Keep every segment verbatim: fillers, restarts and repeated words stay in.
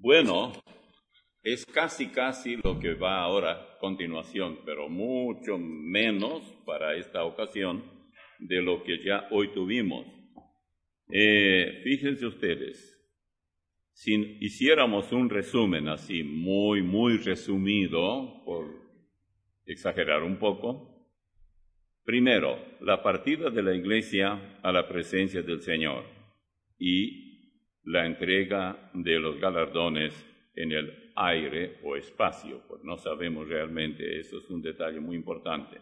Bueno, es casi casi lo que va ahora a continuación, pero mucho menos para esta ocasión de lo que ya hoy tuvimos. Eh, fíjense ustedes, si hiciéramos un resumen así muy, muy resumido, por exagerar un poco, primero, la partida de la iglesia a la presencia del Señor y la entrega de los galardones en el aire o espacio, pues no sabemos realmente, eso es un detalle muy importante.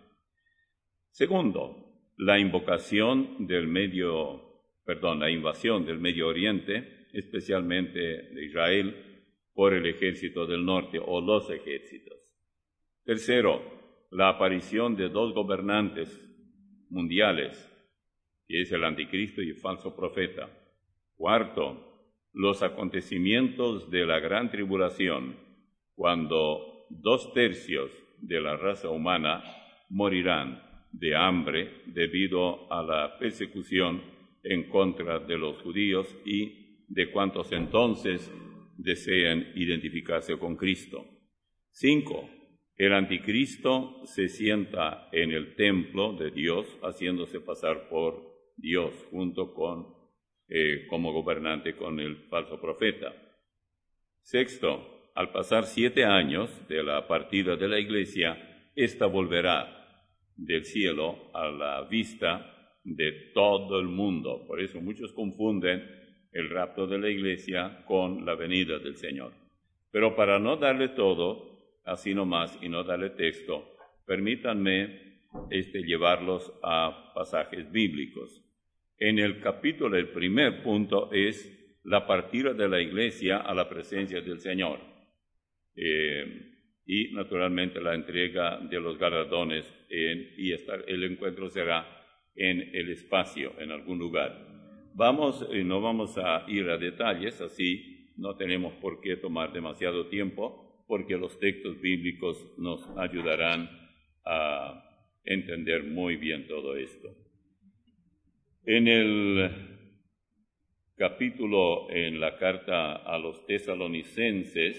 Segundo, la invocación del medio, perdón, la invasión del Medio Oriente, especialmente de Israel, por el ejército del norte o los ejércitos. Tercero, la aparición de dos gobernantes mundiales, que es el anticristo y el falso profeta. Cuarto, los acontecimientos de la gran tribulación, cuando dos tercios de la raza humana morirán de hambre debido a la persecución en contra de los judíos y de cuantos entonces desean identificarse con Cristo. Cinco, el anticristo se sienta en el templo de Dios, haciéndose pasar por Dios, junto con Eh, como gobernante con el falso profeta. Sexto, al pasar siete años de la partida de la iglesia, ésta volverá del cielo a la vista de todo el mundo. Por eso muchos confunden el rapto de la iglesia con la venida del Señor. Pero para no darle todo, así nomás, y no darle texto, permítanme este, llevarlos a pasajes bíblicos. En el capítulo, el primer punto es la partida de la iglesia a la presencia del Señor. Eh, y naturalmente la entrega de los galardones en, y esta, el encuentro será en el espacio, en algún lugar. Vamos, eh, no vamos a ir a detalles, así no tenemos por qué tomar demasiado tiempo, porque los textos bíblicos nos ayudarán a entender muy bien todo esto. En el capítulo, en la carta a los tesalonicenses,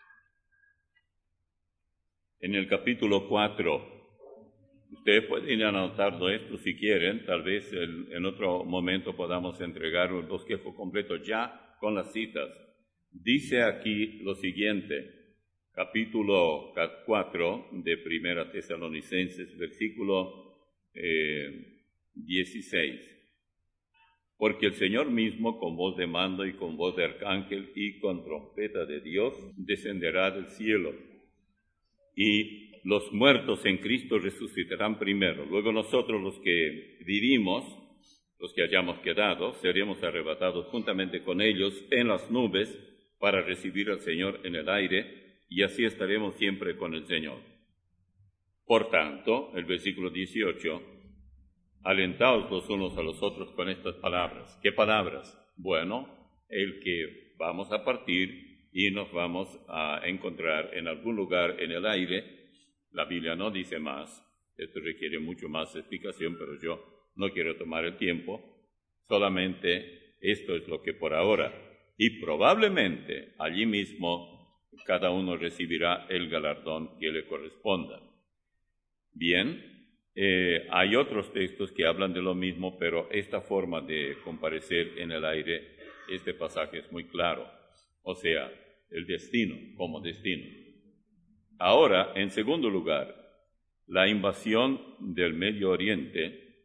en el capítulo cuatro, ustedes pueden ir anotando esto si quieren, tal vez el, en otro momento podamos entregar un bosquejo completo ya con las citas. Dice aquí lo siguiente, capítulo cuatro de Primera Tesalonicenses, versículo eh, dieciséis. Porque el Señor mismo, con voz de mando y con voz de arcángel y con trompeta de Dios, descenderá del cielo. Y los muertos en Cristo resucitarán primero. Luego nosotros, los que vivimos, los que hayamos quedado, seremos arrebatados juntamente con ellos en las nubes para recibir al Señor en el aire, y así estaremos siempre con el Señor. Por tanto, el versículo dieciocho, alentaos los unos a los otros con estas palabras. ¿Qué palabras? Bueno, el que vamos a partir y nos vamos a encontrar en algún lugar en el aire. La Biblia no dice más. Esto requiere mucho más explicación, pero yo no quiero tomar el tiempo. Solamente esto es lo que por ahora. Y probablemente allí mismo cada uno recibirá el galardón que le corresponda. Bien. Eh, hay otros textos que hablan de lo mismo, pero esta forma de comparecer en el aire, este pasaje es muy claro. O sea, el destino como destino. Ahora, en segundo lugar, la invasión del Medio Oriente,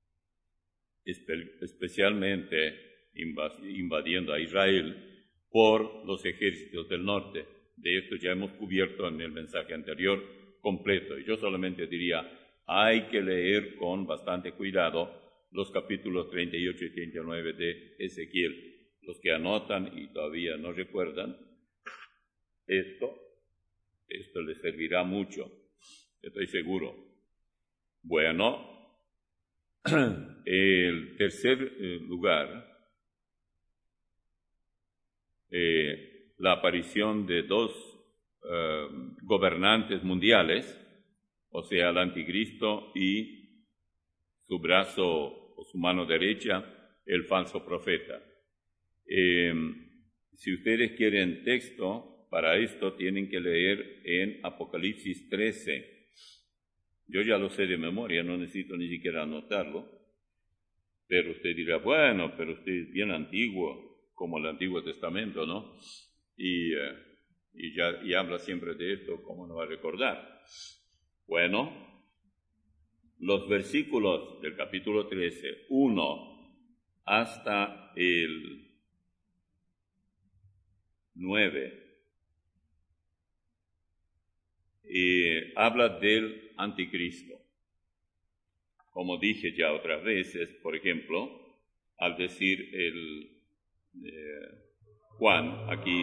espe- especialmente invadiendo a Israel por los ejércitos del norte. De esto ya hemos cubierto en el mensaje anterior completo. Y yo solamente diría, hay que leer con bastante cuidado los capítulos treinta y ocho y treinta y nueve de Ezequiel. Los que anotan y todavía no recuerdan, esto, esto les servirá mucho, estoy seguro. Bueno, el tercer eh, lugar, eh, la aparición de dos eh, gobernantes mundiales, o sea, el anticristo y su brazo o su mano derecha, el falso profeta. Eh, Si ustedes quieren texto para esto, tienen que leer en Apocalipsis trece. Yo ya lo sé de memoria, no necesito ni siquiera anotarlo. Pero usted dirá, bueno, pero usted es bien antiguo, como el Antiguo Testamento, ¿no? Y, eh, y, ya, y habla siempre de esto, ¿cómo no va a recordar? Bueno, los versículos del capítulo trece, uno hasta el nueve, eh, habla del anticristo. Como dije ya otras veces, por ejemplo, al decir el eh, Juan aquí,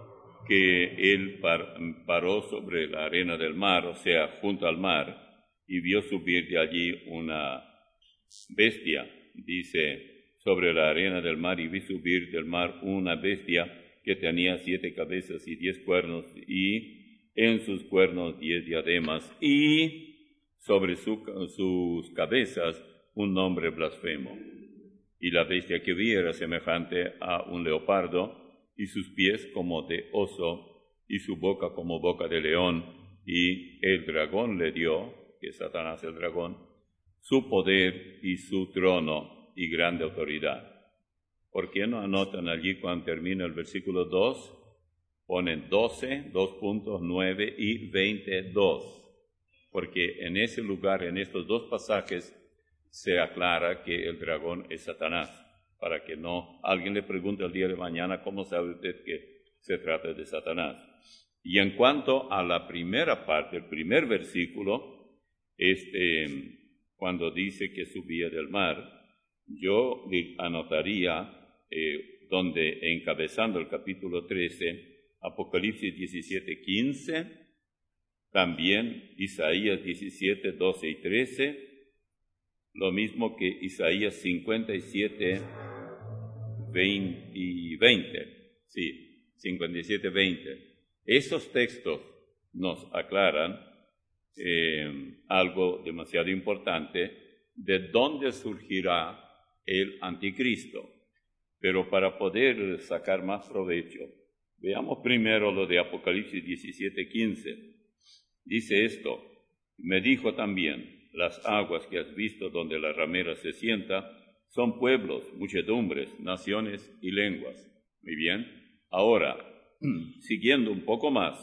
que él par, paró sobre la arena del mar, o sea, junto al mar, y vio subir de allí una bestia, dice, sobre la arena del mar, y vi subir del mar una bestia que tenía siete cabezas y diez cuernos, y en sus cuernos diez diademas, y sobre su, sus cabezas un nombre blasfemo. Y la bestia que vi era semejante a un leopardo, y sus pies como de oso, y su boca como boca de león, y el dragón le dio, que es Satanás el dragón, su poder y su trono y grande autoridad. ¿Por qué no anotan allí cuando termina el versículo dos? Ponen doce, dos puntos, nueve y veintidós. Porque en ese lugar, en estos dos pasajes, se aclara que el dragón es Satanás, para que no alguien le pregunte el día de mañana cómo sabe usted que se trata de Satanás. Y en cuanto a la primera parte, el primer versículo, este, cuando dice que subía del mar, yo anotaría eh, donde encabezando el capítulo trece, Apocalipsis diecisiete, quince, también Isaías diecisiete, doce y trece, lo mismo que Isaías cincuenta y siete, veinte y veinte. Sí, cincuenta y siete, veinte. Esos textos nos aclaran eh, algo demasiado importante de dónde surgirá el anticristo. Pero para poder sacar más provecho, veamos primero lo de Apocalipsis diecisiete, quince. Dice esto, me dijo también, las aguas que has visto donde la ramera se sienta son pueblos, muchedumbres, naciones y lenguas. Muy bien. Ahora, siguiendo un poco más,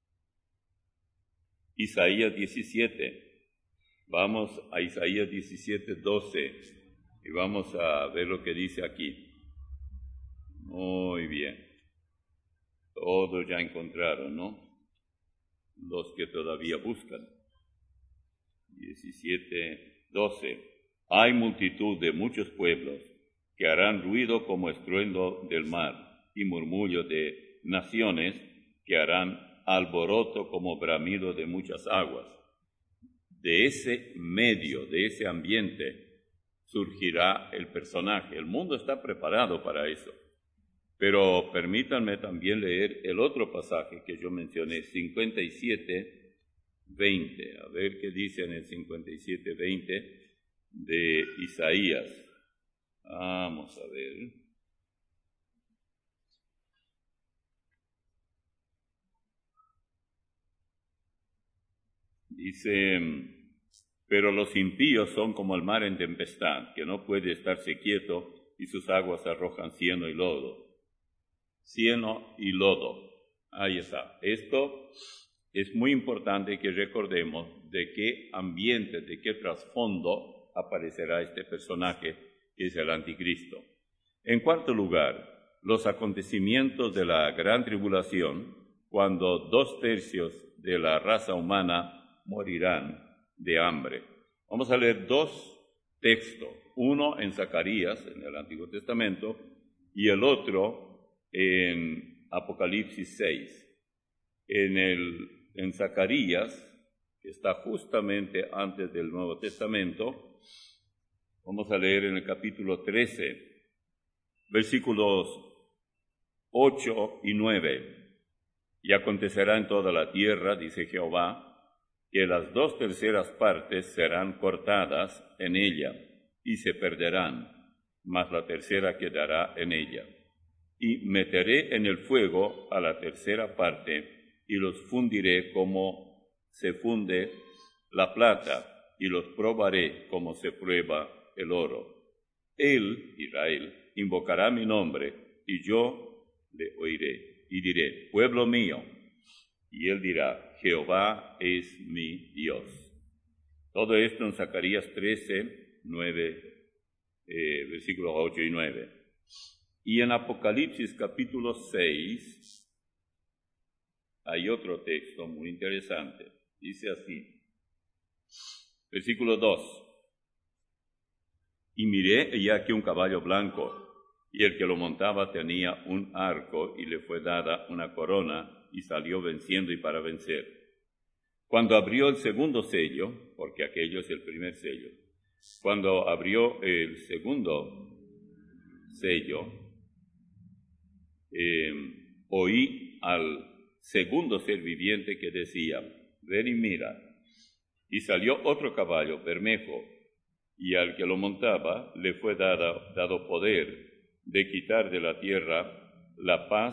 Isaías diecisiete. Vamos a Isaías diecisiete, doce y vamos a ver lo que dice aquí. Muy bien. Todos ya encontraron, ¿no? Los que todavía buscan. diecisiete, doce. Hay multitud de muchos pueblos que harán ruido como estruendo del mar y murmullo de naciones que harán alboroto como bramido de muchas aguas. De ese medio, de ese ambiente, surgirá el personaje. El mundo está preparado para eso. Pero permítanme también leer el otro pasaje que yo mencioné, cincuenta y siete, veinte. A ver qué dice en el cincuenta y siete, veinte de Isaías. Vamos a ver. Dice, pero los impíos son como el mar en tempestad, que no puede estarse quieto y sus aguas arrojan cieno y lodo. Cieno y lodo. Ahí está. Esto es muy importante que recordemos de qué ambiente, de qué trasfondo aparecerá este personaje que es el anticristo. En cuarto lugar, los acontecimientos de la gran tribulación, cuando dos tercios de la raza humana morirán de hambre. Vamos a leer dos textos, uno en Zacarías, en el Antiguo Testamento, y el otro en Apocalipsis seis. En, el, en Zacarías, que está justamente antes del Nuevo Testamento, vamos a leer en el capítulo trece, versículos ocho y nueve. Y acontecerá en toda la tierra, dice Jehová, que las dos terceras partes serán cortadas en ella y se perderán, mas la tercera quedará en ella. y meteré en el fuego a la tercera parte, y los fundiré como se funde la plata, y los probaré como se prueba el oro. Él, Israel, invocará mi nombre, y yo le oiré, y diré, pueblo mío, y él dirá, Jehová es mi Dios. Todo esto en Zacarías trece, nueve, eh, versículos ocho y nueve. Y en Apocalipsis capítulo seis hay otro texto muy interesante. Dice así, versículo dos. Y miré y aquí un caballo blanco, y el que lo montaba tenía un arco, y le fue dada una corona, y salió venciendo y para vencer. Cuando abrió el segundo sello, porque aquello es el primer sello, cuando abrió el segundo sello, eh, oí al segundo ser viviente que decía, ven y mira. Y salió otro caballo, bermejo, y al que lo montaba le fue dado, dado poder de quitar de la tierra la paz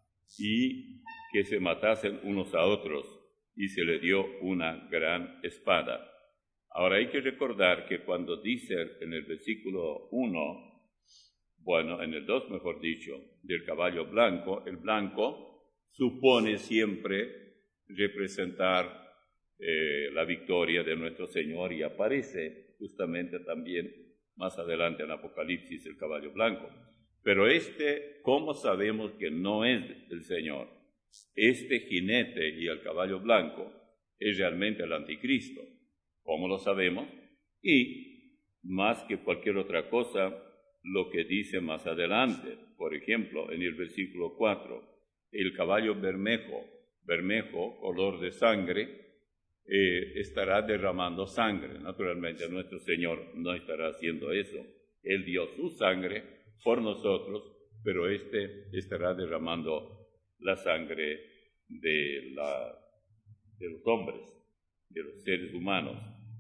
y que se matasen unos a otros, y se le dio una gran espada. Ahora hay que recordar que cuando dice en el versículo uno, bueno, en el dos mejor dicho, del caballo blanco, el blanco supone siempre representar eh, la victoria de nuestro Señor, y aparece justamente también más adelante en Apocalipsis el caballo blanco. Pero este, ¿cómo sabemos que no es el Señor? Este jinete y el caballo blanco es realmente el anticristo. ¿Cómo lo sabemos? Y más que cualquier otra cosa, lo que dice más adelante. Por ejemplo, en el versículo cuatro, el caballo bermejo, bermejo, color de sangre, eh, estará derramando sangre. Naturalmente, nuestro Señor no estará haciendo eso. Él dio su sangre por nosotros, pero éste estará derramando la sangre de, la, de los hombres, de los seres humanos.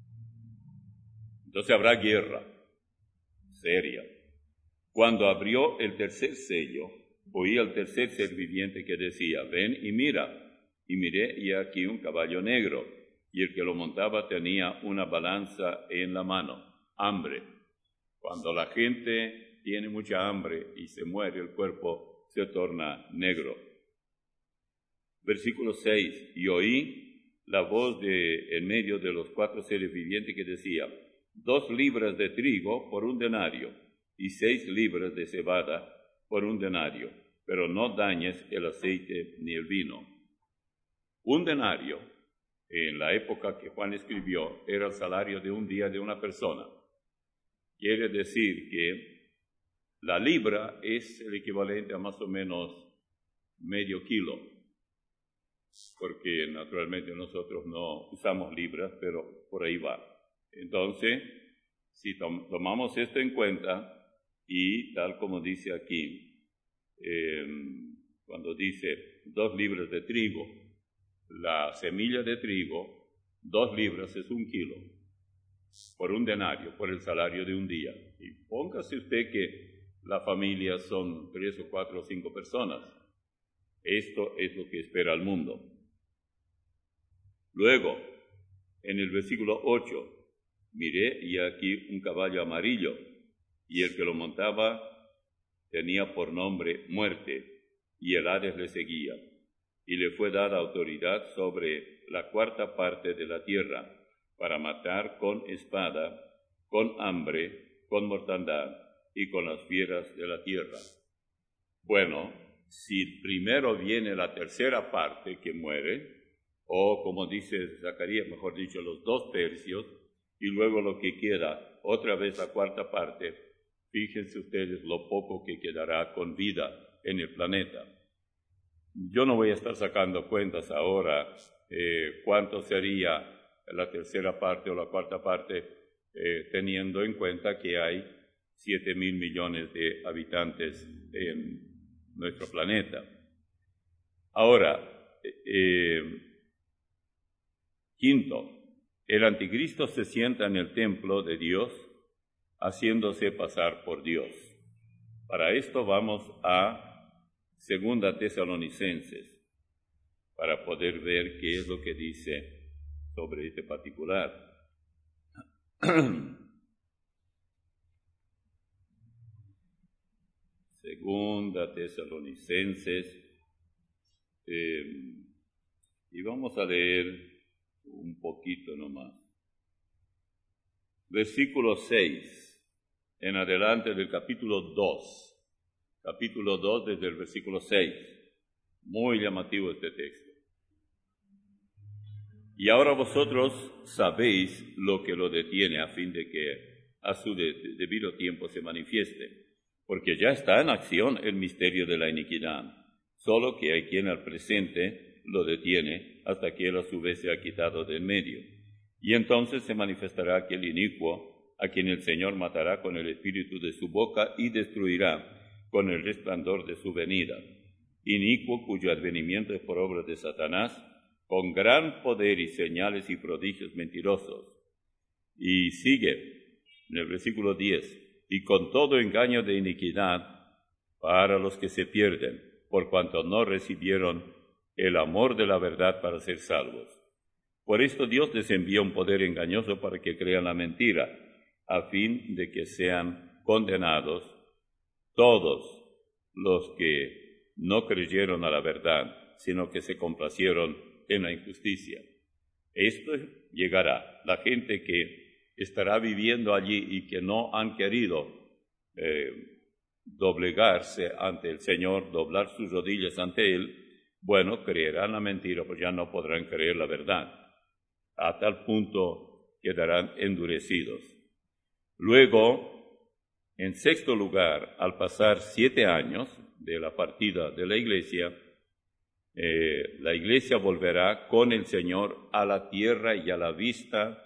Entonces habrá guerra seria. Cuando abrió el tercer sello, oí al tercer ser viviente que decía, ven y mira. Y miré, y aquí un caballo negro, y el que lo montaba tenía una balanza en la mano, hambre. Cuando la gente tiene mucha hambre y se muere, el cuerpo se torna negro. Versículo seis, y oí la voz de en medio de los cuatro seres vivientes que decía, dos libras de trigo por un denario, y seis libras de cebada por un denario, pero no dañes el aceite ni el vino. Un denario, en la época que Juan escribió, era el salario de un día de una persona. Quiere decir que la libra es el equivalente a más o menos medio kilo, porque naturalmente nosotros no usamos libras, pero por ahí va. Entonces, si tom- tomamos esto en cuenta, y tal como dice aquí, eh, cuando dice dos libras de trigo, la semilla de trigo, dos libras es un kilo, por un denario, por el salario de un día. Y póngase usted que la familia son tres o cuatro o cinco personas. Esto es lo que espera el mundo. Luego, en el versículo ocho, miré y aquí un caballo amarillo, y el que lo montaba tenía por nombre Muerte, y el Hades le seguía, y le fue dada autoridad sobre la cuarta parte de la tierra, para matar con espada, con hambre, con mortandad, y con las fieras de la tierra. Bueno, si primero viene la tercera parte que muere, o como dice Zacarías, mejor dicho, los dos tercios, y luego lo que queda, otra vez la cuarta parte, fíjense ustedes lo poco que quedará con vida en el planeta. Yo no voy a estar sacando cuentas ahora eh, cuánto sería la tercera parte o la cuarta parte, eh, teniendo en cuenta que hay siete mil millones de habitantes en nuestro planeta. Ahora, eh, quinto, el anticristo se sienta en el templo de Dios, haciéndose pasar por Dios. Para esto vamos a Segunda Tesalonicenses, para poder ver qué es lo que dice sobre este particular. Segunda Tesalonicenses, eh, y vamos a leer un poquito nomás. Versículo seis, en adelante del capítulo dos. Capítulo dos desde el versículo seis. Muy llamativo este texto. Y ahora vosotros sabéis lo que lo detiene a fin de que a su de- debido tiempo se manifieste, porque ya está en acción el misterio de la iniquidad, solo que hay quien al presente lo detiene hasta que él a su vez se ha quitado de en medio. Y entonces se manifestará aquel inicuo, a quien el Señor matará con el espíritu de su boca y destruirá con el resplandor de su venida. Inicuo cuyo advenimiento es por obra de Satanás, con gran poder y señales y prodigios mentirosos. Y sigue en el versículo diez, y con todo engaño de iniquidad para los que se pierden, por cuanto no recibieron el amor de la verdad para ser salvos. Por esto Dios les envía un poder engañoso para que crean la mentira, a fin de que sean condenados todos los que no creyeron a la verdad, sino que se complacieron en la injusticia. Esto llegará. La gente que estará viviendo allí y que no han querido eh, doblegarse ante el Señor, doblar sus rodillas ante Él, bueno, creerán la mentira, pues ya no podrán creer la verdad. A tal punto quedarán endurecidos. Luego, en sexto lugar, al pasar siete años de la partida de la iglesia, eh, la iglesia volverá con el Señor a la tierra y a la vista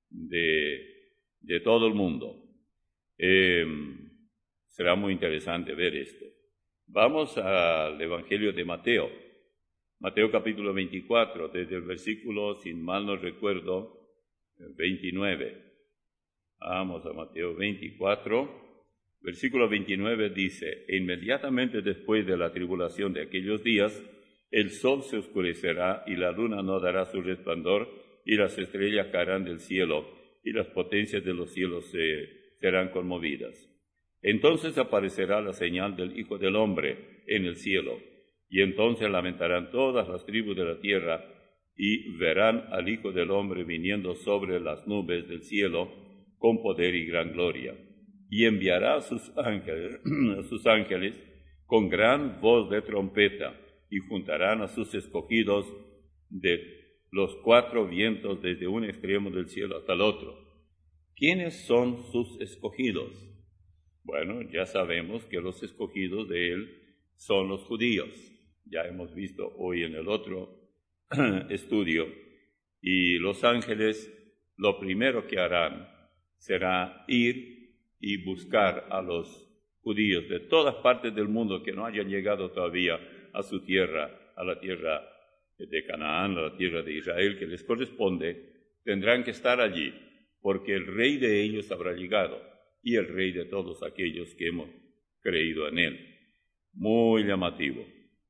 de, de todo el mundo. Eh, será muy interesante ver esto. Vamos al Evangelio de Mateo. Mateo capítulo veinticuatro, desde el versículo, sin mal no recuerdo, veintinueve. Vamos a Mateo veinticuatro, versículo veintinueve dice: e inmediatamente después de la tribulación de aquellos días, el sol se oscurecerá y la luna no dará su resplandor y las estrellas caerán del cielo y las potencias de los cielos se, serán conmovidas. Entonces aparecerá la señal del Hijo del Hombre en el cielo, y entonces lamentarán todas las tribus de la tierra y verán al Hijo del Hombre viniendo sobre las nubes del cielo con poder y gran gloria. Y enviará a sus ángeles, a sus ángeles con gran voz de trompeta, y juntarán a sus escogidos de los cuatro vientos desde un extremo del cielo hasta el otro. ¿Quiénes son sus escogidos? Bueno, ya sabemos que los escogidos de Él son los judíos. Ya hemos visto hoy en el otro estudio. Y los ángeles, lo primero que harán será ir y buscar a los judíos de todas partes del mundo que no hayan llegado todavía a su tierra, a la tierra de Canaán, a la tierra de Israel que les corresponde. Tendrán que estar allí, porque el rey de ellos habrá llegado, y el rey de todos aquellos que hemos creído en él. Muy llamativo.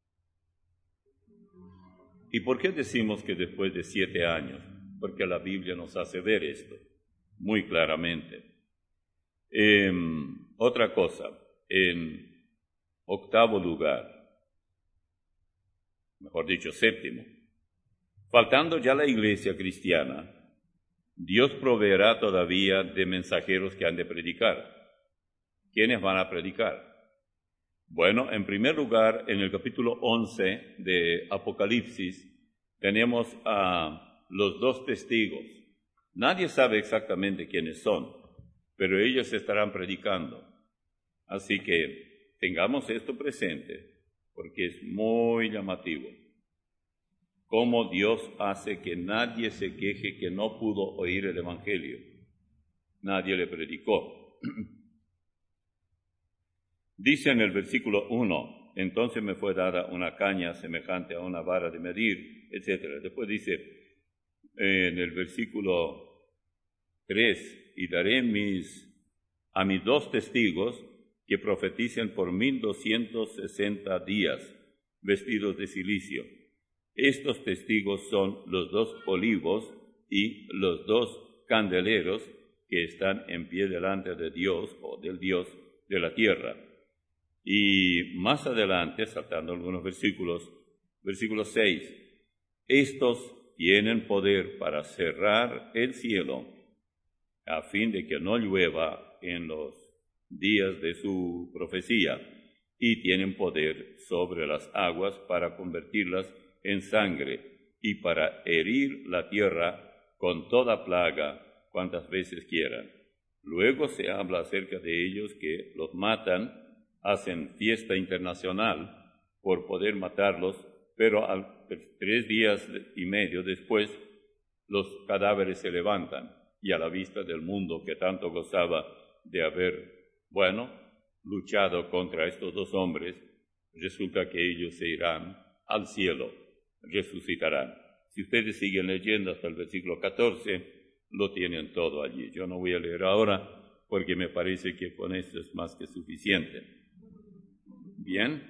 ¿Y por qué decimos que después de siete años? Porque la Biblia nos hace ver esto muy claramente. Eh, otra cosa, en octavo lugar, mejor dicho, séptimo, faltando ya la iglesia cristiana, Dios proveerá todavía de mensajeros que han de predicar. ¿Quiénes van a predicar? Bueno, en primer lugar, en el capítulo once de Apocalipsis, tenemos a los dos testigos. Nadie sabe exactamente quiénes son, pero ellos estarán predicando. Así que tengamos esto presente, porque es muy llamativo. Cómo Dios hace que nadie se queje que no pudo oír el Evangelio. Nadie le predicó. Dice en el versículo uno, entonces me fue dada una caña semejante a una vara de medir, etcétera. Después dice eh, en el versículo tres, y daré mis, a mis dos testigos que profeticen por mil doscientos sesenta días, vestidos de cilicio. Estos testigos son los dos olivos y los dos candeleros que están en pie delante de Dios o del Dios de la tierra. Y más adelante, saltando algunos versículos, versículo seis, estos tienen poder para cerrar el cielo a fin de que no llueva en los días de su profecía, y tienen poder sobre las aguas para convertirlas en sangre y para herir la tierra con toda plaga cuantas veces quieran. Luego se habla acerca de ellos que los matan, hacen fiesta internacional por poder matarlos, pero al tres días y medio después los cadáveres se levantan y a la vista del mundo que tanto gozaba de haber, bueno, luchado contra estos dos hombres, resulta que ellos se irán al cielo, resucitarán. Si ustedes siguen leyendo hasta el versículo catorce, lo tienen todo allí. Yo no voy a leer ahora porque me parece que con esto es más que suficiente. Bien.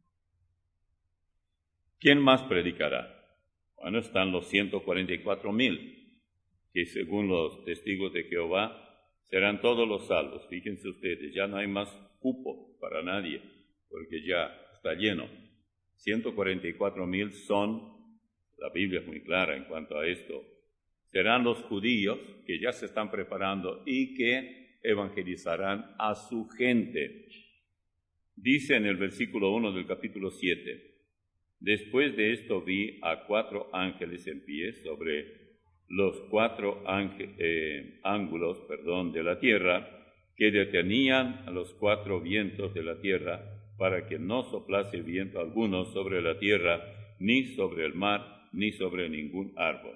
¿Quién más predicará? Bueno, están los ciento cuarenta y cuatro mil, que según los testigos de Jehová serán todos los salvos. Fíjense ustedes, ya no hay más cupo para nadie, porque ya está lleno. ciento cuarenta y cuatro mil son, la Biblia es muy clara en cuanto a esto, serán los judíos que ya se están preparando y que evangelizarán a su gente. Dice en el versículo uno del capítulo siete, después de esto vi a cuatro ángeles en pie sobre los cuatro ángel, eh, ángulos perdón, de la tierra, que detenían a los cuatro vientos de la tierra para que no soplase viento alguno sobre la tierra, ni sobre el mar, ni sobre ningún árbol.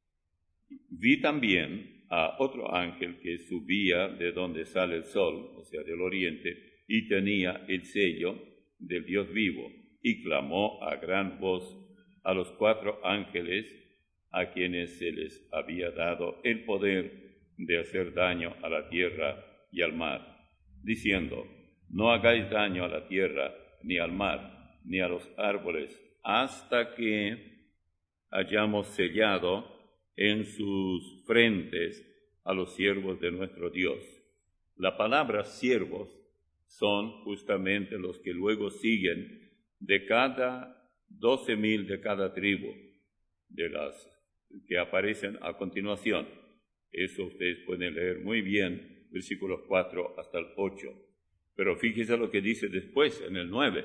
Vi también a otro ángel que subía de donde sale el sol, o sea, del oriente, y tenía el sello del Dios vivo, y clamó a gran voz a los cuatro ángeles a quienes se les había dado el poder de hacer daño a la tierra y al mar, diciendo, no hagáis daño a la tierra, ni al mar, ni a los árboles, hasta que hayamos sellado en sus frentes a los siervos de nuestro Dios. La palabra siervos son justamente los que luego siguen de cada doce mil de cada tribu, de las que aparecen a continuación. Eso ustedes pueden leer muy bien, versículos cuatro hasta el ocho. Pero fíjense lo que dice después, en el nueve.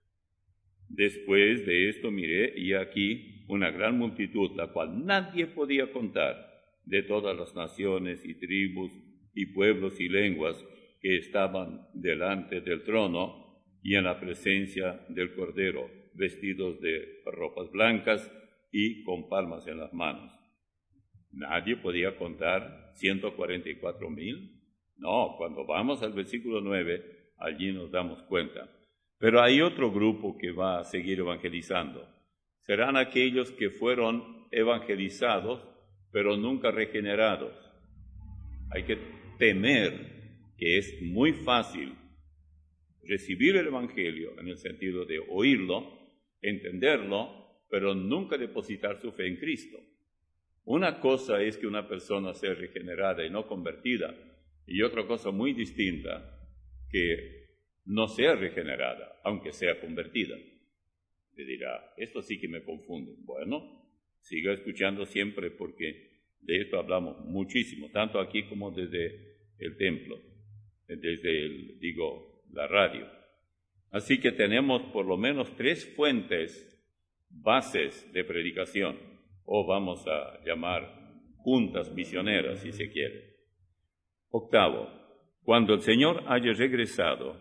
Después de esto miré, y aquí una gran multitud, la cual nadie podía contar, de todas las naciones y tribus y pueblos y lenguas que estaban delante del trono y en la presencia del Cordero, vestidos de ropas blancas y con palmas en las manos. ¿Nadie podía contar ciento cuarenta y cuatro mil? No, cuando vamos al versículo nueve, allí nos damos cuenta. Pero hay otro grupo que va a seguir evangelizando. Serán aquellos que fueron evangelizados, pero nunca regenerados. Hay que temer que es muy fácil recibir el evangelio en el sentido de oírlo, entenderlo, pero nunca depositar su fe en Cristo. Una cosa es que una persona sea regenerada y no convertida, y otra cosa muy distinta, que no sea regenerada, aunque sea convertida. Le dirá, esto sí que me confunde. Bueno, siga escuchando siempre porque de esto hablamos muchísimo, tanto aquí como desde el templo, desde el, digo, la radio. Así que tenemos por lo menos tres fuentes, bases de predicación, o vamos a llamar juntas misioneras, si se quiere. Octavo, cuando el Señor haya regresado,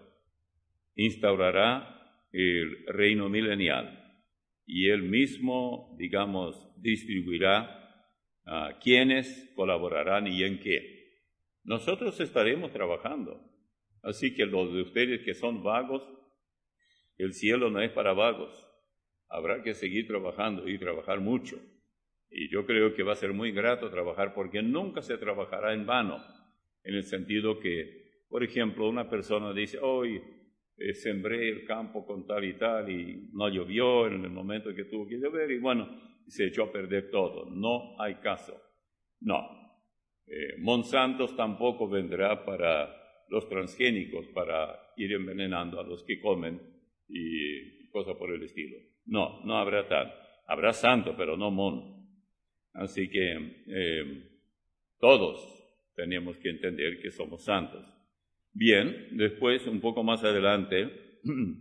instaurará el reino milenial y Él mismo, digamos, distribuirá a quienes colaborarán y en qué. Nosotros estaremos trabajando, así que los de ustedes que son vagos, el cielo no es para vagos. Habrá que seguir trabajando y trabajar mucho. Y yo creo que va a ser muy grato trabajar porque nunca se trabajará en vano, en el sentido que por ejemplo, una persona dice, hoy eh, sembré el campo con tal y tal y no llovió en el momento que tuvo que llover y bueno, se echó a perder todo. No hay caso. No. Eh, Monsanto tampoco vendrá para los transgénicos, para ir envenenando a los que comen y cosas por el estilo. No, no habrá tal. Habrá santo, pero no mon. Así que eh, todos tenemos que entender que somos santos. Bien, después, un poco más adelante,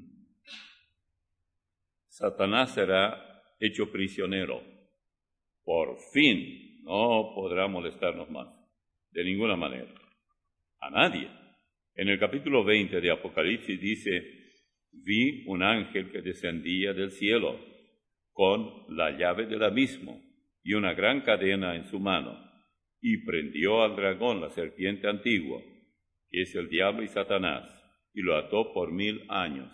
Satanás será hecho prisionero. Por fin, no podrá molestarnos más, de ninguna manera, a nadie. En el capítulo veinte de Apocalipsis dice, vi un ángel que descendía del cielo con la llave del abismo y una gran cadena en su mano, y prendió al dragón, la serpiente antigua, que es el diablo y Satanás, y lo ató por mil años,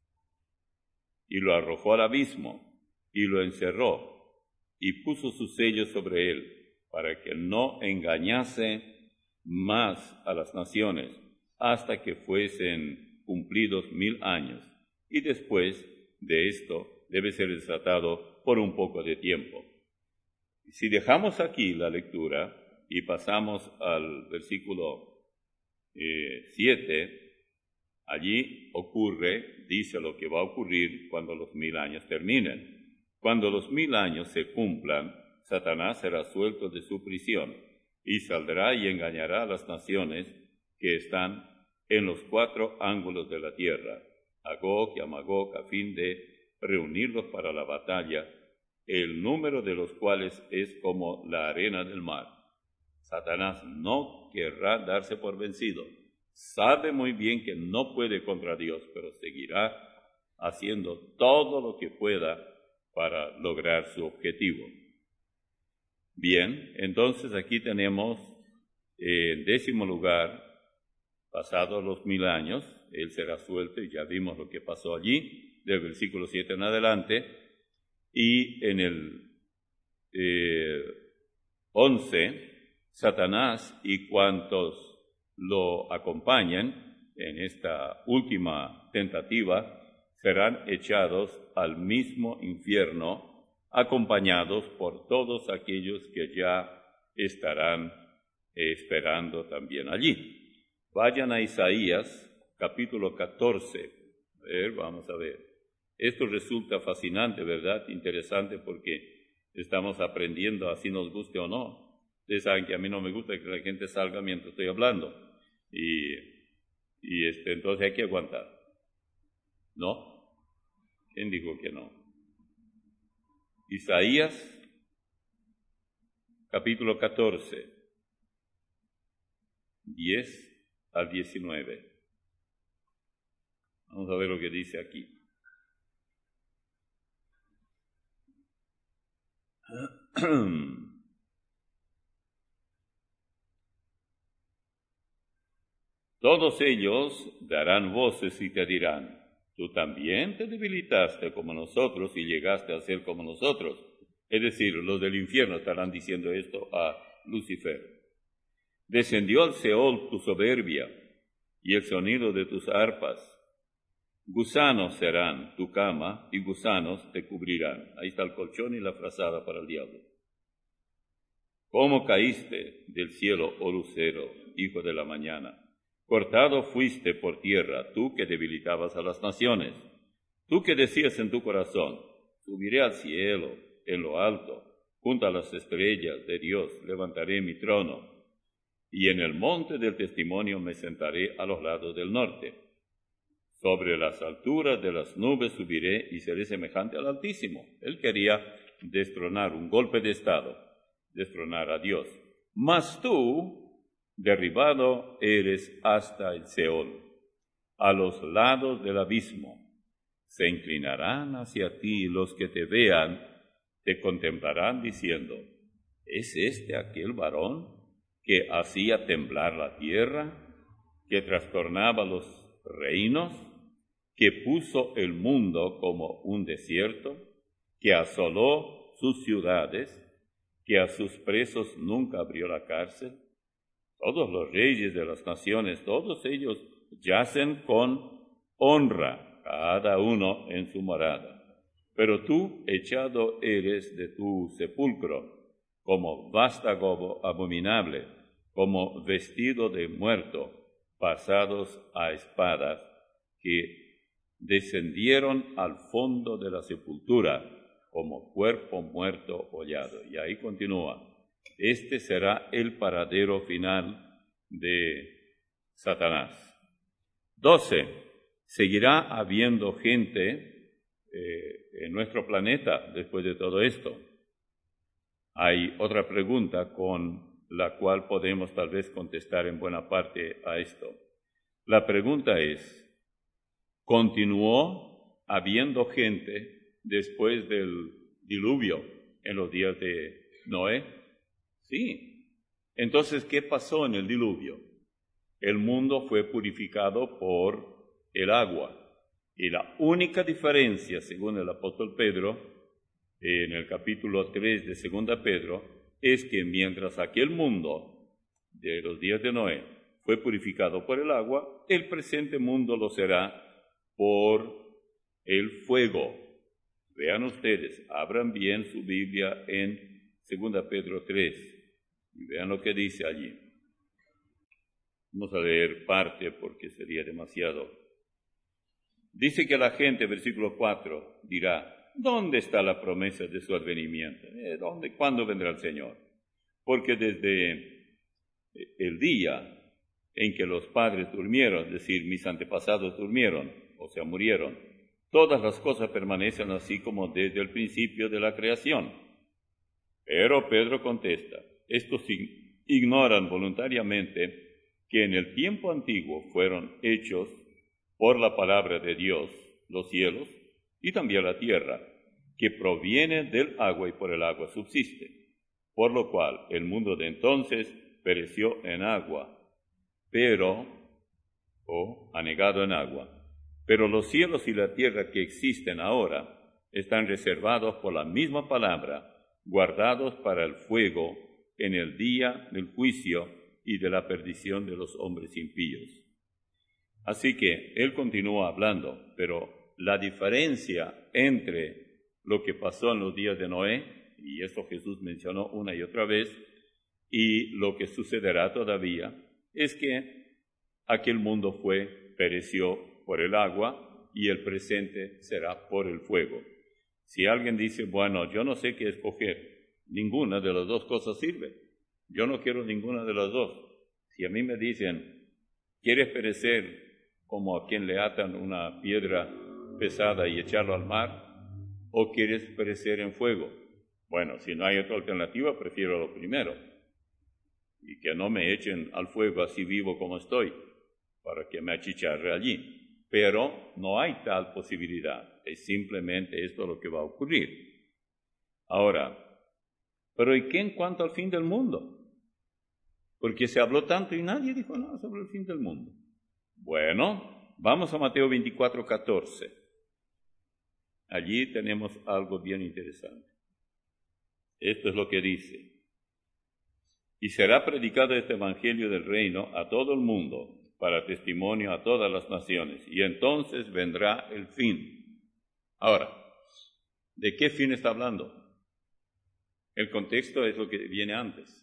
y lo arrojó al abismo, y lo encerró, y puso su sello sobre él, para que no engañase más a las naciones, hasta que fuesen cumplidos mil años, y después de esto debe ser desatado por un poco de tiempo. Si dejamos aquí la lectura y pasamos al versículo siete, eh, allí ocurre, dice lo que va a ocurrir cuando los mil años terminen. Cuando los mil años se cumplan, Satanás será suelto de su prisión y saldrá y engañará a las naciones que están en los cuatro ángulos de la tierra, a Gog y a Magog, a fin de reunirlos para la batalla, el número de los cuales es como la arena del mar. Satanás no querrá darse por vencido. Sabe muy bien que no puede contra Dios, pero seguirá haciendo todo lo que pueda para lograr su objetivo. Bien, entonces aquí tenemos eh, en décimo lugar, pasados los mil años, él será suelto, y ya vimos lo que pasó allí, del versículo siete en adelante, y en el eh, once, Satanás y cuantos lo acompañan en esta última tentativa serán echados al mismo infierno, acompañados por todos aquellos que ya estarán esperando también allí. Vayan a Isaías, capítulo catorce. A ver, vamos a ver. Esto resulta fascinante, ¿verdad? Interesante porque estamos aprendiendo, así nos guste o no. Ustedes saben que a mí no me gusta que la gente salga mientras estoy hablando. Y, y este, entonces hay que aguantar. ¿No? ¿Quién dijo que no? Isaías, capítulo catorce, diez al diecinueve. Vamos a ver lo que dice aquí. Todos ellos darán voces y te dirán, tú también te debilitaste como nosotros y llegaste a ser como nosotros. Es decir, los del infierno estarán diciendo esto a Lucifer. Descendió al Seol tu soberbia y el sonido de tus arpas. Gusanos serán tu cama y gusanos te cubrirán. Ahí está el colchón y la frazada para el diablo. ¿Cómo caíste del cielo, oh lucero, hijo de la mañana? Cortado fuiste por tierra, tú que debilitabas a las naciones. Tú que decías en tu corazón, subiré al cielo, en lo alto, junto a las estrellas de Dios, levantaré mi trono, y en el monte del testimonio me sentaré a los lados del norte. Sobre las alturas de las nubes subiré y seré semejante al Altísimo. Él quería destronar, un golpe de estado, destronar a Dios. Mas tú, derribado eres hasta el Seol, a los lados del abismo. Se inclinarán hacia ti los que te vean, te contemplarán diciendo, ¿es este aquel varón que hacía temblar la tierra, que trastornaba los reinos, que puso el mundo como un desierto, que asoló sus ciudades, que a sus presos nunca abrió la cárcel? Todos los reyes de las naciones, todos ellos yacen con honra, cada uno en su morada. Pero tú echado eres de tu sepulcro, como vástago abominable, como vestido de muerto, pasados a espadas, que descendieron al fondo de la sepultura, como cuerpo muerto hollado. Y ahí continúa. Este será el paradero final de Satanás. Doce. Seguirá habiendo gente eh, en nuestro planeta después de todo esto. Hay otra pregunta con la cual podemos tal vez contestar en buena parte a esto. La pregunta es, ¿continuó habiendo gente después del diluvio en los días de Noé? Sí. Entonces, ¿qué pasó en el diluvio? El mundo fue purificado por el agua. Y la única diferencia, según el apóstol Pedro, en el capítulo tres de Segunda Pedro, es que mientras aquel mundo de los días de Noé fue purificado por el agua, el presente mundo lo será por el fuego. Vean ustedes, abran bien su Biblia en Segunda Pedro tres y vean lo que dice allí. Vamos a leer parte porque sería demasiado. Dice que la gente, versículo cuatro, dirá, ¿dónde está la promesa de su advenimiento? ¿Eh, ¿Dónde, cuándo vendrá el Señor? Porque desde el día en que los padres durmieron, es decir, mis antepasados durmieron, o sea, murieron, todas las cosas permanecen así como desde el principio de la creación. Pero Pedro contesta, estos ignoran voluntariamente que en el tiempo antiguo fueron hechos por la palabra de Dios los cielos y también la tierra, que proviene del agua y por el agua subsiste, por lo cual el mundo de entonces pereció en agua, pero, o anegado en agua, pero los cielos y la tierra que existen ahora están reservados por la misma palabra, guardados para el fuego en el día del juicio y de la perdición de los hombres impíos. Así que él continúa hablando, pero la diferencia entre lo que pasó en los días de Noé, y esto Jesús mencionó una y otra vez, y lo que sucederá todavía, es que aquel mundo fue, pereció por el agua, y el presente será por el fuego. Si alguien dice, bueno, yo no sé qué escoger, ninguna de las dos cosas sirve. Yo no quiero ninguna de las dos. Si a mí me dicen, ¿quieres perecer como a quien le atan una piedra pesada y echarlo al mar, o quieres perecer en fuego? Bueno, si no hay otra alternativa, prefiero lo primero, y que no me echen al fuego así vivo como estoy, para que me achicharre allí. Pero no hay tal posibilidad, es simplemente esto lo que va a ocurrir. Ahora, ¿pero y qué en cuanto al fin del mundo? Porque se habló tanto y nadie dijo nada sobre el fin del mundo. Bueno, vamos a Mateo veinticuatro, catorce. Allí tenemos algo bien interesante. Esto es lo que dice. Y será predicado este evangelio del reino a todo el mundo, para testimonio a todas las naciones, y entonces vendrá el fin. Ahora, ¿de qué fin está hablando? El contexto es lo que viene antes.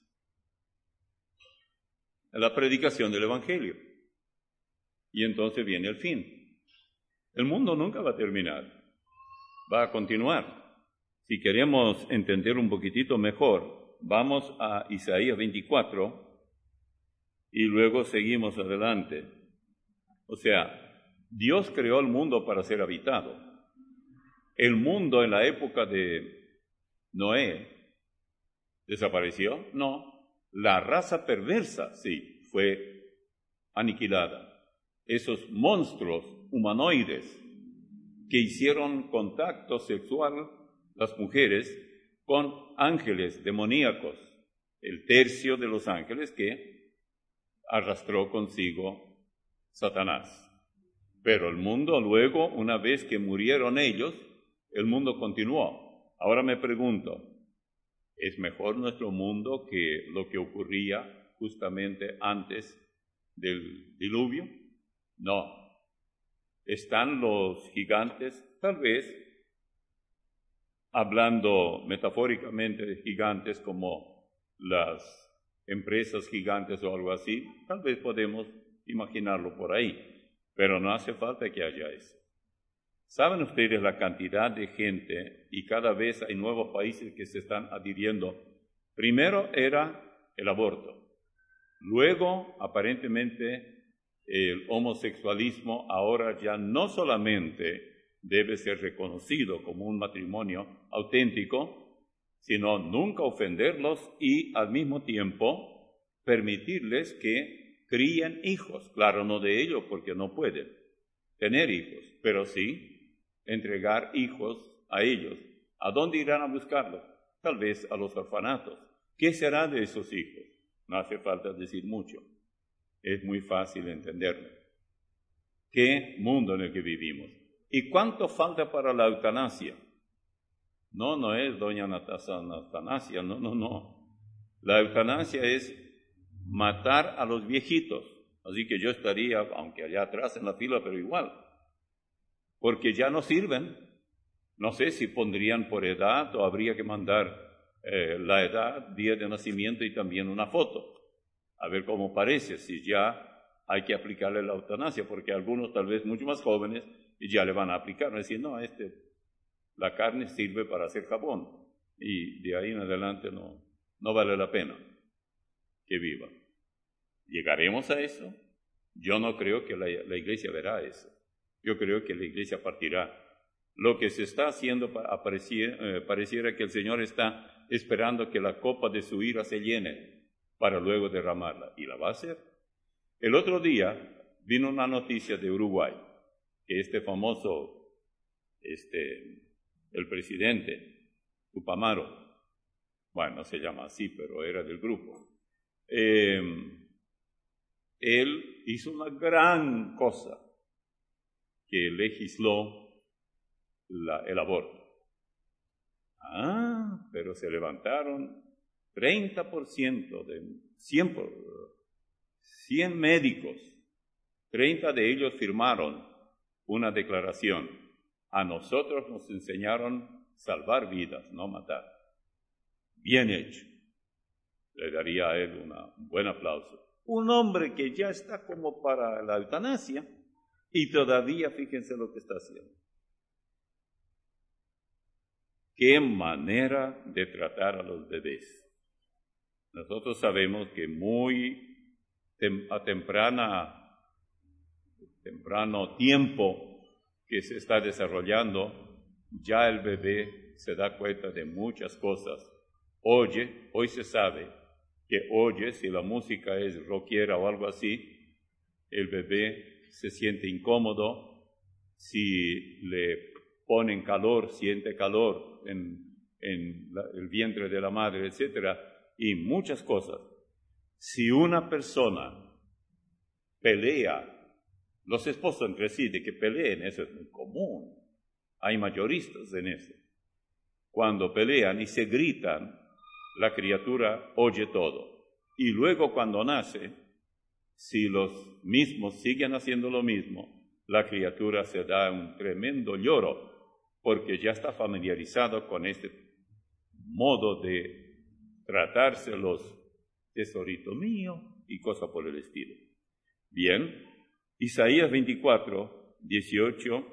La predicación del evangelio. Y entonces viene el fin. El mundo nunca va a terminar, va a continuar. Si queremos entender un poquitito mejor, vamos a Isaías veinticuatro y luego seguimos adelante. O sea, Dios creó el mundo para ser habitado. El mundo en la época de Noé desapareció, no. La raza perversa, sí, fue aniquilada. Esos monstruos humanoides que hicieron contacto sexual, las mujeres, con ángeles demoníacos, el tercio de los ángeles que arrastró consigo Satanás. Pero el mundo luego, una vez que murieron ellos, el mundo continuó. Ahora me pregunto, ¿es mejor nuestro mundo que lo que ocurría justamente antes del diluvio? No. Están los gigantes, tal vez, hablando metafóricamente de gigantes como las empresas gigantes o algo así, tal vez podemos imaginarlo por ahí, pero no hace falta que haya eso. ¿Saben ustedes la cantidad de gente, y cada vez hay nuevos países que se están adhiriendo? Primero era el aborto, luego aparentemente el homosexualismo ahora ya no solamente debe ser reconocido como un matrimonio auténtico, sino nunca ofenderlos y al mismo tiempo permitirles que críen hijos. Claro, no de ellos porque no pueden tener hijos, pero sí entregar hijos a ellos. ¿A dónde irán a buscarlos? Tal vez a los orfanatos. ¿Qué será de esos hijos? No hace falta decir mucho. Es muy fácil entenderlo. ¿Qué mundo en el que vivimos? ¿Y cuánto falta para la eutanasia? No, no es doña Natanasia, no, no, no. La eutanasia es matar a los viejitos. Así que yo estaría, aunque allá atrás en la fila, pero igual. Porque ya no sirven. No sé si pondrían por edad o habría que mandar eh, la edad, día de nacimiento y también una foto. A ver cómo parece, si ya hay que aplicarle la eutanasia, porque algunos tal vez mucho más jóvenes y ya le van a aplicar, no decir, no, este, la carne sirve para hacer jabón y de ahí en adelante no, no vale la pena que viva. ¿Llegaremos a eso? Yo no creo que la, la iglesia verá eso. Yo creo que la iglesia partirá. Lo que se está haciendo pareciera, eh, pareciera que el Señor está esperando que la copa de su ira se llene para luego derramarla, y la va a hacer. El otro día vino una noticia de Uruguay, que este famoso, este, el presidente, Tupamaro, bueno, no se llama así, pero era del grupo, eh, él hizo una gran cosa, que legisló la, el aborto. Ah, pero se levantaron treinta por ciento de cien, cien médicos, treinta de ellos firmaron una declaración. A nosotros nos enseñaron salvar vidas, no matar. Bien hecho. Le daría a él una, un buen aplauso. Un hombre que ya está como para la eutanasia y todavía fíjense lo que está haciendo. Qué manera de tratar a los bebés. Nosotros sabemos que muy tem- a temprana, temprano tiempo que se está desarrollando, ya el bebé se da cuenta de muchas cosas. Oye, hoy se sabe que oye, si la música es rockera o algo así, el bebé se siente incómodo, si le ponen calor, siente calor en, en la, el vientre de la madre, etcétera, y muchas cosas. Si una persona pelea, los esposos entre sí, de que peleen, eso es muy común. Hay mayoristas en eso. Cuando pelean y se gritan, la criatura oye todo. Y luego cuando nace, si los mismos siguen haciendo lo mismo, la criatura se da un tremendo lloro, porque ya está familiarizado con este modo de tratarse los tesorito mío y cosas por el estilo. Bien, Isaías veinticuatro, dieciocho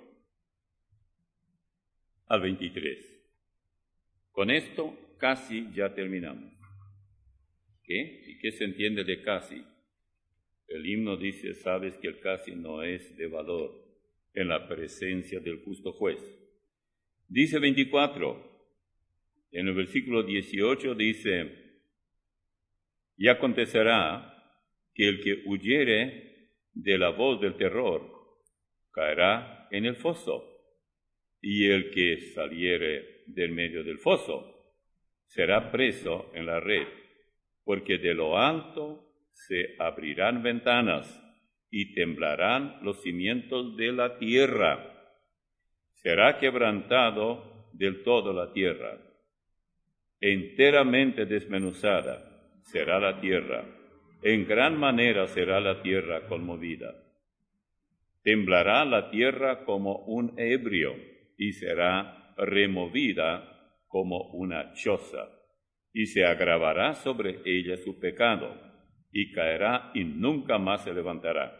al veintitrés. Con esto casi ya terminamos. ¿Qué? ¿Y qué se entiende de casi? El himno dice, sabes que el casi no es de valor en la presencia del justo juez. Dice veinticuatro, en el versículo dieciocho dice, y acontecerá que el que huyere de la voz del terror caerá en el foso, y el que saliere del medio del foso será preso en la red, porque de lo alto se abrirán ventanas y temblarán los cimientos de la tierra. Será quebrantado del todo la tierra, enteramente desmenuzada será la tierra, en gran manera será la tierra conmovida. Temblará la tierra como un ebrio, y será removida como una choza, y se agravará sobre ella su pecado, y caerá y nunca más se levantará.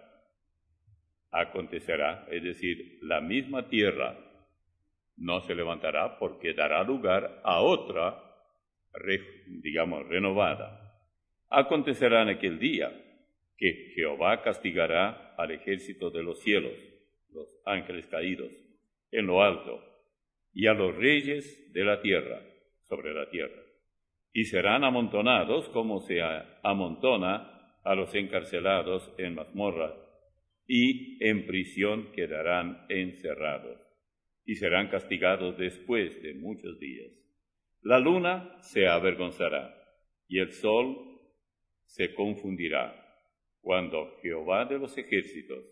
Acontecerá, es decir, la misma tierra no se levantará porque dará lugar a otra, digamos, renovada. Acontecerá en aquel día que Jehová castigará al ejército de los cielos, los ángeles caídos, en lo alto, y a los reyes de la tierra, sobre la tierra, y serán amontonados como se amontona a los encarcelados en mazmorras, y en prisión quedarán encerrados, y serán castigados después de muchos días. La luna se avergonzará, y el sol se confundirá, cuando Jehová de los ejércitos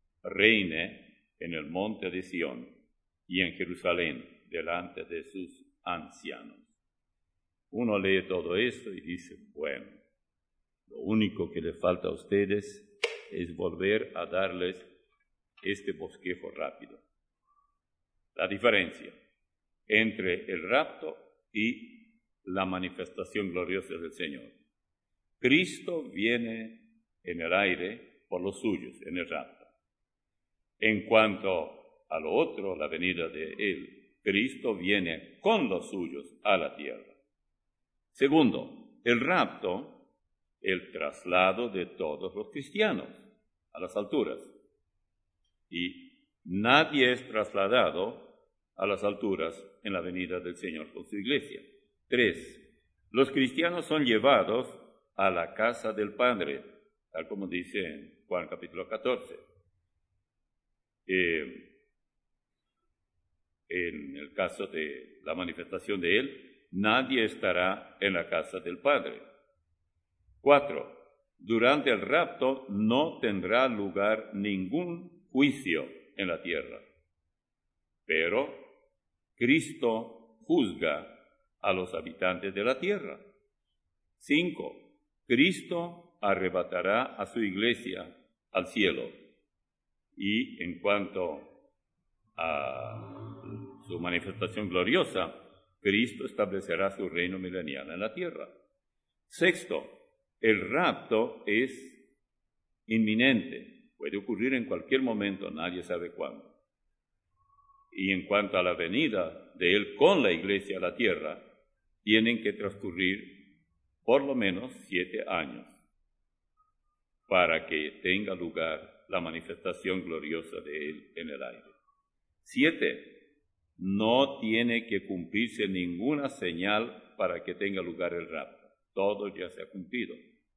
reine en el monte de Sión y en Jerusalén delante de sus ancianos. Uno lee todo esto y dice, bueno, lo único que le falta a ustedes es volver a darles este bosquejo rápido. La diferencia entre el rapto y la manifestación gloriosa del Señor. Cristo viene en el aire por los suyos, en el rapto. En cuanto a lo otro, la venida de Él, Cristo viene con los suyos a la tierra. Segundo, el rapto, el traslado de todos los cristianos a las alturas. Y nadie es trasladado a las alturas en la venida del Señor con su iglesia. Tres, los cristianos son llevados a la casa del Padre, tal como dice en Juan capítulo catorce. Eh, en el caso de la manifestación de Él, nadie estará en la casa del Padre. Cuatro, durante el rapto no tendrá lugar ningún juicio en la tierra, pero Cristo juzga a los habitantes de la tierra. Cinco, Cristo arrebatará a su iglesia al cielo. Y en cuanto a su manifestación gloriosa, Cristo establecerá su reino milenial en la tierra. Sexto, el rapto es inminente, puede ocurrir en cualquier momento, nadie sabe cuándo. Y en cuanto a la venida de Él con la iglesia a la tierra, tienen que transcurrir por lo menos siete años para que tenga lugar la manifestación gloriosa de Él en el aire. Siete, no tiene que cumplirse ninguna señal para que tenga lugar el rapto. Todo ya se ha cumplido.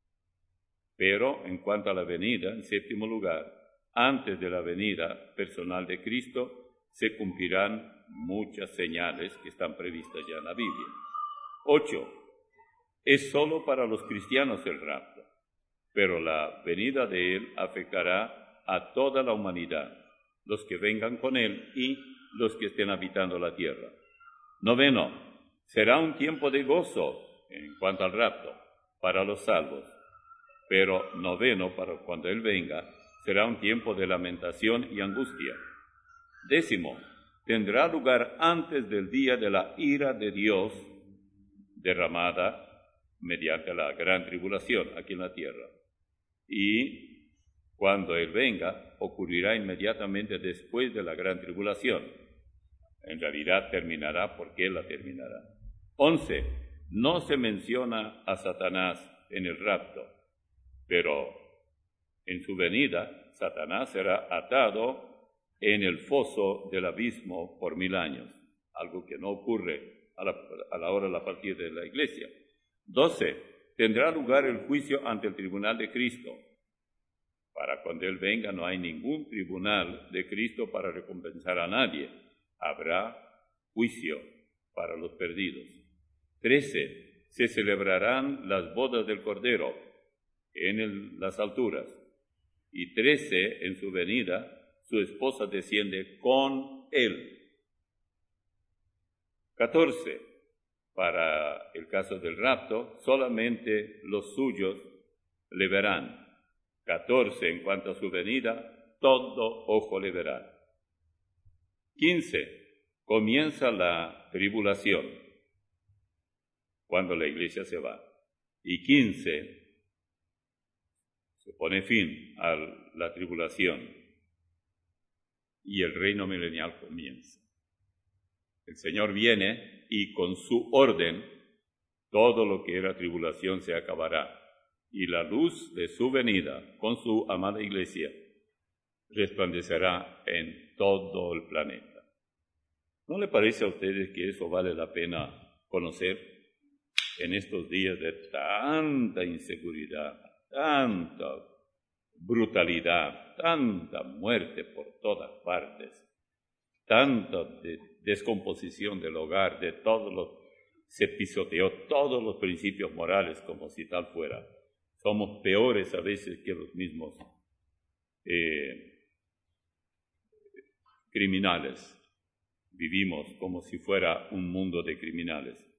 Pero en cuanto a la venida, en séptimo lugar, antes de la venida personal de Cristo, se cumplirán muchas señales que están previstas ya en la Biblia. Ocho, es solo para los cristianos el rapto, pero la venida de Él afectará a toda la humanidad, los que vengan con Él y los que estén habitando la tierra. Noveno, será un tiempo de gozo en cuanto al rapto para los salvos, pero noveno, para cuando Él venga, será un tiempo de lamentación y angustia. Décimo, tendrá lugar antes del día de la ira de Dios derramada mediante la gran tribulación aquí en la tierra. Y cuando Él venga, ocurrirá inmediatamente después de la gran tribulación. En realidad terminará porque Él la terminará. Once, no se menciona a Satanás en el rapto, pero en su venida, Satanás será atado en el foso del abismo por mil años, algo que no ocurre a la, a la hora de la partida de la iglesia. Doce, tendrá lugar el juicio ante el tribunal de Cristo. Para cuando Él venga no hay ningún tribunal de Cristo para recompensar a nadie. Habrá juicio para los perdidos. Trece, se celebrarán las bodas del Cordero en el, las alturas. Y trece, en su venida, su esposa desciende con Él. Catorce, para el caso del rapto, solamente los suyos le verán. catorce, en cuanto a su venida, todo ojo le verá. quince, comienza la tribulación, cuando la iglesia se va. Y quince, se pone fin a la tribulación y el reino milenial comienza. El Señor viene y con su orden todo lo que era tribulación se acabará y la luz de su venida con su amada iglesia resplandecerá en todo el planeta. ¿No le parece a ustedes que eso vale la pena conocer en estos días de tanta inseguridad, tanta brutalidad, tanta muerte por todas partes, tanta de descomposición del hogar, de todos los, se pisoteó todos los principios morales como si tal fuera? Somos peores a veces que los mismos eh, criminales. Vivimos como si fuera un mundo de criminales.